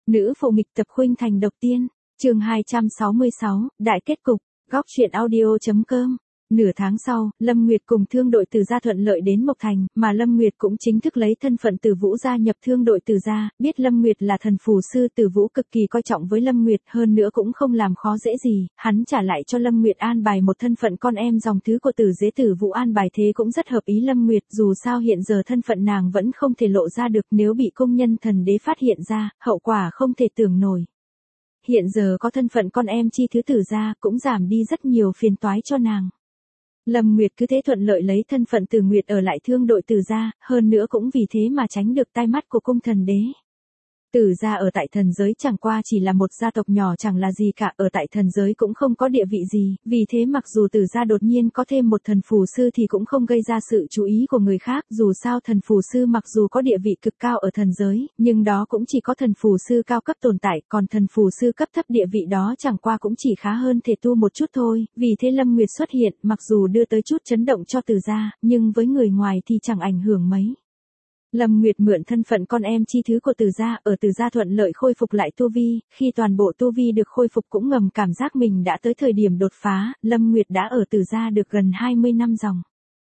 Nữ phụ nghịch tập khuynh thành độc tiên, chương 266, đại kết cục, góc truyện audio.com. Nửa tháng sau, Lâm Nguyệt cùng thương đội Từ gia thuận lợi đến Mộc Thành, mà Lâm Nguyệt cũng chính thức lấy thân phận Từ Vũ gia nhập thương đội Từ gia, biết Lâm Nguyệt là thần phù sư, Từ Vũ cực kỳ coi trọng với Lâm Nguyệt, hơn nữa cũng không làm khó dễ gì, hắn trả lại cho Lâm Nguyệt an bài một thân phận con em dòng thứ của Từ Dế. Từ Vũ an bài thế cũng rất hợp ý Lâm Nguyệt, dù sao hiện giờ thân phận nàng vẫn không thể lộ ra được, nếu bị công nhân thần đế phát hiện ra, hậu quả không thể tưởng nổi. Hiện giờ có thân phận con em chi thứ Từ gia cũng giảm đi rất nhiều phiền toái cho nàng. Lâm Nguyệt cứ thế thuận lợi lấy thân phận Từ Nguyệt ở lại thương đội Từ gia, hơn nữa cũng vì thế mà tránh được tai mắt của cung thần đế. Từ gia ở tại thần giới chẳng qua chỉ là một gia tộc nhỏ chẳng là gì cả, ở tại thần giới cũng không có địa vị gì, vì thế mặc dù Từ gia đột nhiên có thêm một thần phù sư thì cũng không gây ra sự chú ý của người khác, dù sao thần phù sư mặc dù có địa vị cực cao ở thần giới, nhưng đó cũng chỉ có thần phù sư cao cấp tồn tại, còn thần phù sư cấp thấp địa vị đó chẳng qua cũng chỉ khá hơn thể tu một chút thôi, vì thế Lâm Nguyệt xuất hiện, mặc dù đưa tới chút chấn động cho Từ gia, nhưng với người ngoài thì chẳng ảnh hưởng mấy. Lâm Nguyệt mượn thân phận con em chi thứ của Từ gia, ở Từ gia thuận lợi khôi phục lại tu vi, khi toàn bộ tu vi được khôi phục cũng ngầm cảm giác mình đã tới thời điểm đột phá, Lâm Nguyệt đã ở Từ gia được gần 20 năm dòng.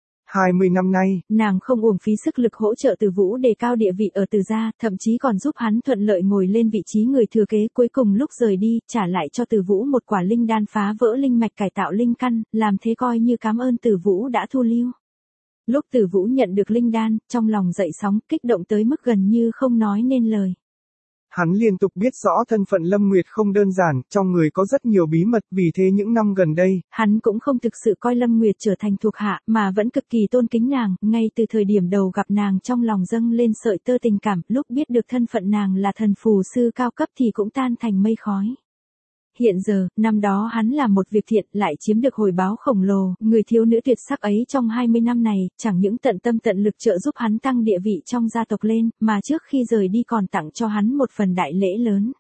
20 năm nay, nàng không uổng phí sức lực hỗ trợ Từ Vũ đề cao địa vị ở Từ gia, thậm chí còn giúp hắn thuận lợi ngồi lên vị trí người thừa kế, cuối cùng lúc rời đi, trả lại cho Từ Vũ một quả linh đan phá vỡ linh mạch cải tạo linh căn, làm thế coi như cảm ơn Từ Vũ đã thu lưu. Lúc Từ Vũ nhận được linh đan, trong lòng dậy sóng, kích động tới mức gần như không nói nên lời. Hắn liên tục biết rõ thân phận Lâm Nguyệt không đơn giản, trong người có rất nhiều bí mật, vì thế những năm gần đây, hắn cũng không thực sự coi Lâm Nguyệt trở thành thuộc hạ, mà vẫn cực kỳ tôn kính nàng, ngay từ thời điểm đầu gặp nàng trong lòng dâng lên sợi tơ tình cảm, lúc biết được thân phận nàng là thần phù sư cao cấp thì cũng tan thành mây khói. Hiện giờ, năm đó hắn làm một việc thiện lại chiếm được hồi báo khổng lồ, người thiếu nữ tuyệt sắc ấy trong 20 năm này, chẳng những tận tâm tận lực trợ giúp hắn tăng địa vị trong gia tộc lên, mà trước khi rời đi còn tặng cho hắn một phần đại lễ lớn.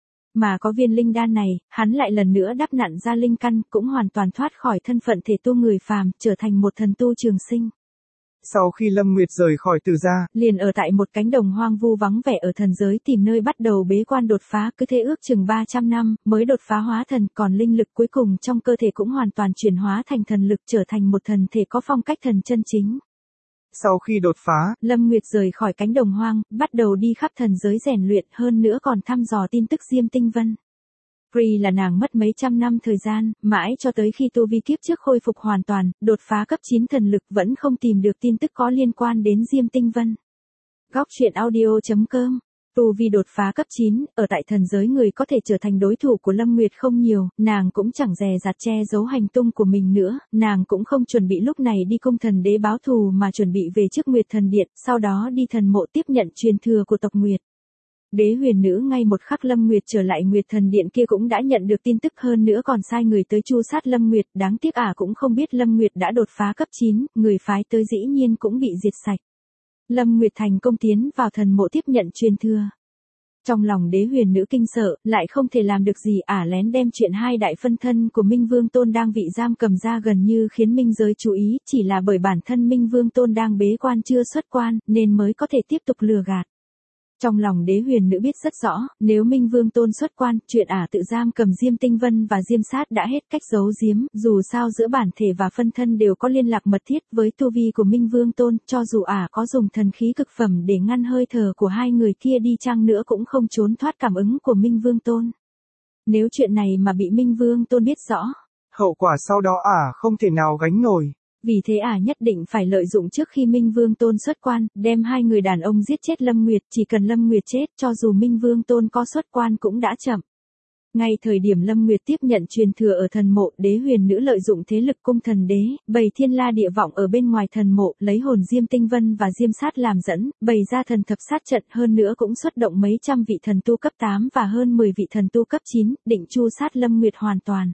Mà có viên linh đan này, hắn lại lần nữa đắp nặn ra linh căn, cũng hoàn toàn thoát khỏi thân phận thể tu người phàm, trở thành một thần tu trường sinh. Sau khi Lâm Nguyệt rời khỏi Từ gia, liền ở tại một cánh đồng hoang vu vắng vẻ ở thần giới tìm nơi bắt đầu bế quan đột phá, cứ thế ước chừng 300 năm mới đột phá hóa thần, còn linh lực cuối cùng trong cơ thể cũng hoàn toàn chuyển hóa thành thần lực, trở thành một thần thể có phong cách thần chân chính. Sau khi đột phá, Lâm Nguyệt rời khỏi cánh đồng hoang, bắt đầu đi khắp thần giới rèn luyện, hơn nữa còn thăm dò tin tức Diêm Tinh Vân. Pri là nàng mất mấy trăm năm thời gian, mãi cho tới khi tu vi kiếp trước khôi phục hoàn toàn, đột phá cấp 9 thần lực vẫn không tìm được tin tức có liên quan đến Diêm Tinh Vân. Góc truyện audio.com. Tu vi đột phá cấp 9, ở tại thần giới người có thể trở thành đối thủ của Lâm Nguyệt không nhiều, nàng cũng chẳng dè dặt che giấu hành tung của mình nữa, nàng cũng không chuẩn bị lúc này đi cung thần đế báo thù mà chuẩn bị về trước Nguyệt Thần Điện, sau đó đi thần mộ tiếp nhận truyền thừa của tộc Nguyệt. Đế huyền nữ ngay một khắc Lâm Nguyệt trở lại Nguyệt Thần Điện kia cũng đã nhận được tin tức, hơn nữa còn sai người tới tru sát Lâm Nguyệt, đáng tiếc cũng không biết Lâm Nguyệt đã đột phá cấp 9, người phái tới dĩ nhiên cũng bị diệt sạch. Lâm Nguyệt thành công tiến vào thần mộ tiếp nhận truyền thừa. Trong lòng đế huyền nữ kinh sợ, lại không thể làm được gì, lén đem chuyện hai đại phân thân của Minh Vương Tôn đang bị giam cầm ra gần như khiến minh giới chú ý, chỉ là bởi bản thân Minh Vương Tôn đang bế quan chưa xuất quan, nên mới có thể tiếp tục lừa gạt. Trong lòng đế huyền nữ biết rất rõ, nếu Minh Vương Tôn xuất quan, chuyện tự giam cầm Diêm Tinh Vân và Diêm Sát đã hết cách giấu giếm, dù sao giữa bản thể và phân thân đều có liên lạc mật thiết với tu vi của Minh Vương Tôn, cho dù có dùng thần khí cực phẩm để ngăn hơi thở của hai người kia đi chăng nữa cũng không trốn thoát cảm ứng của Minh Vương Tôn. Nếu chuyện này mà bị Minh Vương Tôn biết rõ, hậu quả sau đó không thể nào gánh nổi. Vì thế nhất định phải lợi dụng trước khi Minh Vương Tôn xuất quan, đem hai người đàn ông giết chết Lâm Nguyệt, chỉ cần Lâm Nguyệt chết, cho dù Minh Vương Tôn có xuất quan cũng đã chậm. Ngay thời điểm Lâm Nguyệt tiếp nhận truyền thừa ở thần mộ, đế huyền nữ lợi dụng thế lực cung thần đế, bày thiên la địa vọng ở bên ngoài thần mộ, lấy hồn Diêm Tinh Vân và Diêm Sát làm dẫn, bày ra thần thập sát trận, hơn nữa cũng xuất động mấy trăm vị thần tu cấp 8 và hơn 10 vị thần tu cấp 9, định tru sát Lâm Nguyệt hoàn toàn.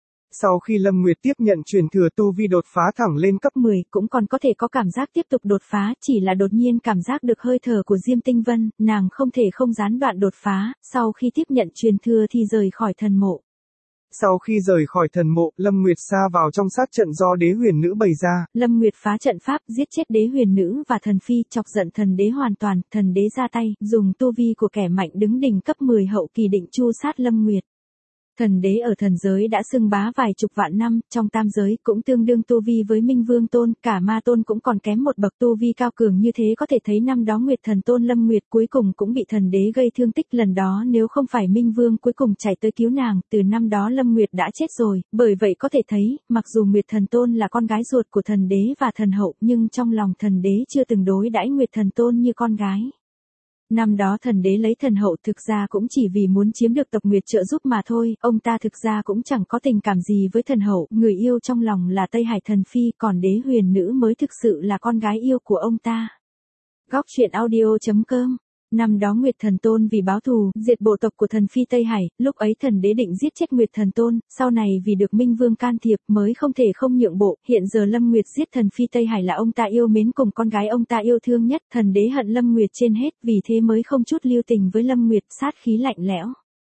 Sau khi Lâm Nguyệt tiếp nhận truyền thừa tu vi đột phá thẳng lên cấp 10, cũng còn có thể có cảm giác tiếp tục đột phá, chỉ là đột nhiên cảm giác được hơi thở của Diêm Tinh Vân, nàng không thể không gián đoạn đột phá, sau khi tiếp nhận truyền thừa thì rời khỏi thần mộ. Sau khi rời khỏi thần mộ, Lâm Nguyệt sa vào trong sát trận do đế huyền nữ bày ra. Lâm Nguyệt phá trận pháp giết chết đế huyền nữ và thần phi, chọc giận thần đế hoàn toàn, thần đế ra tay, dùng tu vi của kẻ mạnh đứng đỉnh cấp 10 hậu kỳ định tru sát Lâm Nguyệt. Thần đế ở thần giới đã xưng bá vài chục vạn năm, trong tam giới cũng tương đương tu vi với Minh Vương Tôn, cả Ma Tôn cũng còn kém một bậc, tu vi cao cường như thế có thể thấy năm đó Nguyệt Thần Tôn Lâm Nguyệt cuối cùng cũng bị thần đế gây thương tích, lần đó nếu không phải Minh Vương cuối cùng chạy tới cứu nàng, từ năm đó Lâm Nguyệt đã chết rồi, bởi vậy có thể thấy, mặc dù Nguyệt Thần Tôn là con gái ruột của thần đế và thần hậu, nhưng trong lòng thần đế chưa từng đối đãi Nguyệt Thần Tôn như con gái. Năm đó thần đế lấy thần hậu thực ra cũng chỉ vì muốn chiếm được tộc Nguyệt trợ giúp mà thôi, ông ta thực ra cũng chẳng có tình cảm gì với thần hậu, người yêu trong lòng là Tây Hải thần phi, còn đế huyền nữ mới thực sự là con gái yêu của ông ta. Góc truyện audio.com. Năm đó Nguyệt Thần Tôn vì báo thù, diệt bộ tộc của thần phi Tây Hải, lúc ấy thần đế định giết chết Nguyệt Thần Tôn, sau này vì được Minh Vương can thiệp mới không thể không nhượng bộ, hiện giờ Lâm Nguyệt giết thần phi Tây Hải là ông ta yêu mến cùng con gái ông ta yêu thương nhất, thần đế hận Lâm Nguyệt trên hết, vì thế mới không chút lưu tình với Lâm Nguyệt, sát khí lạnh lẽo.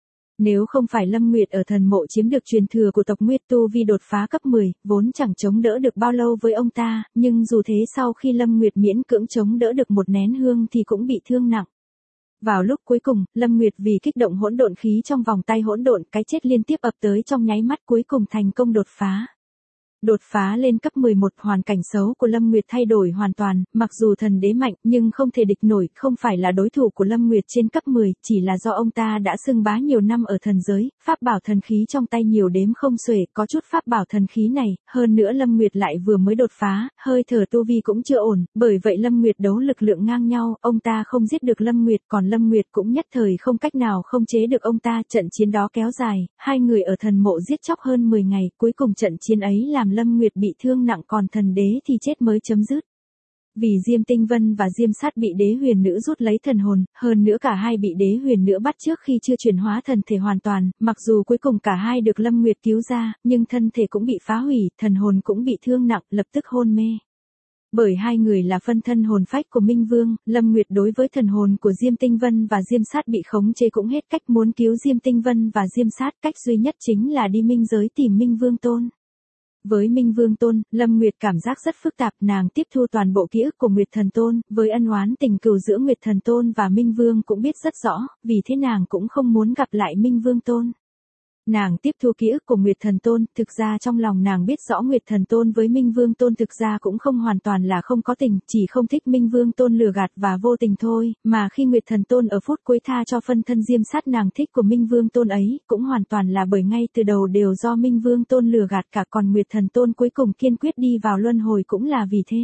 Nếu không phải Lâm Nguyệt ở thần mộ chiếm được truyền thừa của tộc Nguyệt tu vi đột phá cấp 10, vốn chẳng chống đỡ được bao lâu với ông ta, nhưng dù thế sau khi Lâm Nguyệt miễn cưỡng chống đỡ được một nén hương thì cũng bị thương nặng. Vào lúc cuối cùng, Lâm Nguyệt vì kích động hỗn độn khí trong vòng tay hỗn độn, cái chết liên tiếp ập tới trong nháy mắt, cuối cùng thành công đột phá. Đột phá lên cấp 11, hoàn cảnh xấu của Lâm Nguyệt thay đổi hoàn toàn, mặc dù thần đế mạnh nhưng không thể địch nổi, không phải là đối thủ của Lâm Nguyệt trên cấp 10, chỉ là do ông ta đã xưng bá nhiều năm ở thần giới, pháp bảo thần khí trong tay nhiều đếm không xuể, có chút pháp bảo thần khí này, hơn nữa Lâm Nguyệt lại vừa mới đột phá, hơi thở tu vi cũng chưa ổn, bởi vậy Lâm Nguyệt đấu lực lượng ngang nhau, ông ta không giết được Lâm Nguyệt, còn Lâm Nguyệt cũng nhất thời không cách nào không chế được ông ta, trận chiến đó kéo dài, hai người ở thần mộ giết chóc hơn 10 ngày, cuối cùng trận chiến ấy làm Lâm Nguyệt bị thương nặng, còn thần đế thì chết mới chấm dứt. Vì Diêm Tinh Vân và Diêm Sát bị đế huyền nữ rút lấy thần hồn, hơn nữa cả hai bị đế huyền nữ bắt trước khi chưa chuyển hóa thần thể hoàn toàn, mặc dù cuối cùng cả hai được Lâm Nguyệt cứu ra, nhưng thân thể cũng bị phá hủy, thần hồn cũng bị thương nặng, lập tức hôn mê. Bởi hai người là phân thân hồn phách của Minh Vương, Lâm Nguyệt đối với thần hồn của Diêm Tinh Vân và Diêm Sát bị khống chế cũng hết cách, muốn cứu Diêm Tinh Vân và Diêm Sát, cách duy nhất chính là đi minh giới tìm Minh Vương Tôn. Với Minh Vương Tôn, Lâm Nguyệt cảm giác rất phức tạp, nàng tiếp thu toàn bộ ký ức của Nguyệt Thần Tôn, với ân oán tình cừu giữa Nguyệt Thần Tôn và Minh Vương cũng biết rất rõ, vì thế nàng cũng không muốn gặp lại Minh Vương Tôn. Nàng tiếp thu ký ức của Nguyệt Thần Tôn, thực ra trong lòng nàng biết rõ Nguyệt Thần Tôn với Minh Vương Tôn thực ra cũng không hoàn toàn là không có tình, chỉ không thích Minh Vương Tôn lừa gạt và vô tình thôi, mà khi Nguyệt Thần Tôn ở phút cuối tha cho phân thân Diêm Sát nàng thích của Minh Vương Tôn ấy, cũng hoàn toàn là bởi ngay từ đầu đều do Minh Vương Tôn lừa gạt cả, còn Nguyệt Thần Tôn cuối cùng kiên quyết đi vào luân hồi cũng là vì thế.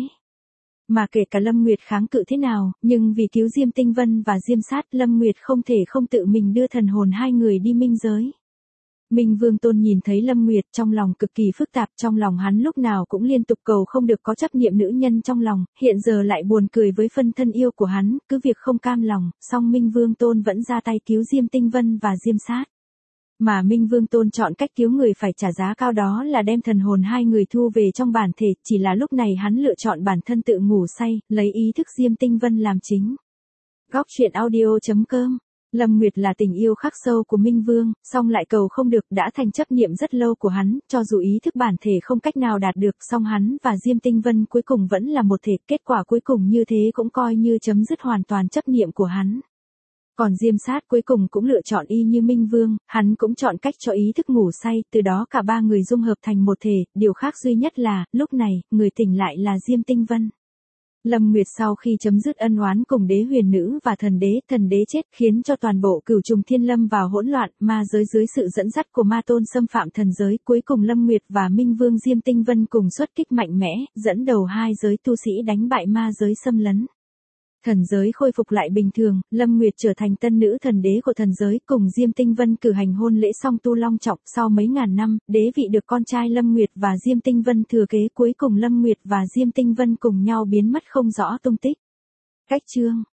Mà kể cả Lâm Nguyệt kháng cự thế nào, nhưng vì cứu Diêm Tinh Vân và Diêm Sát, Lâm Nguyệt không thể không tự mình đưa thần hồn hai người đi minh giới. Minh Vương Tôn nhìn thấy Lâm Nguyệt trong lòng cực kỳ phức tạp, trong lòng hắn lúc nào cũng liên tục cầu không được có chấp niệm nữ nhân trong lòng, hiện giờ lại buồn cười với phân thân yêu của hắn, cứ việc không cam lòng, song Minh Vương Tôn vẫn ra tay cứu Diêm Tinh Vân và Diêm Sát. Mà Minh Vương Tôn chọn cách cứu người phải trả giá cao, đó là đem thần hồn hai người thu về trong bản thể, chỉ là lúc này hắn lựa chọn bản thân tự ngủ say, lấy ý thức Diêm Tinh Vân làm chính. Góc truyện audio.com. Lâm Nguyệt là tình yêu khắc sâu của Minh Vương, song lại cầu không được, đã thành chấp niệm rất lâu của hắn, cho dù ý thức bản thể không cách nào đạt được, song hắn và Diêm Tinh Vân cuối cùng vẫn là một thể, kết quả cuối cùng như thế cũng coi như chấm dứt hoàn toàn chấp niệm của hắn. Còn Diêm Sát cuối cùng cũng lựa chọn y như Minh Vương, hắn cũng chọn cách cho ý thức ngủ say, từ đó cả ba người dung hợp thành một thể, điều khác duy nhất là, lúc này, người tỉnh lại là Diêm Tinh Vân. Lâm Nguyệt sau khi chấm dứt ân oán cùng đế huyền nữ và thần đế chết khiến cho toàn bộ cửu trùng thiên lâm vào hỗn loạn, ma giới dưới sự dẫn dắt của ma tôn xâm phạm thần giới, cuối cùng Lâm Nguyệt và Minh Vương Diêm Tinh Vân cùng xuất kích mạnh mẽ, dẫn đầu hai giới tu sĩ đánh bại ma giới xâm lấn. Thần giới khôi phục lại bình thường, Lâm Nguyệt trở thành tân nữ thần đế của thần giới, cùng Diêm Tinh Vân cử hành hôn lễ song tu long trọng, sau mấy ngàn năm, đế vị được con trai Lâm Nguyệt và Diêm Tinh Vân thừa kế, cuối cùng Lâm Nguyệt và Diêm Tinh Vân cùng nhau biến mất không rõ tung tích. Cách chương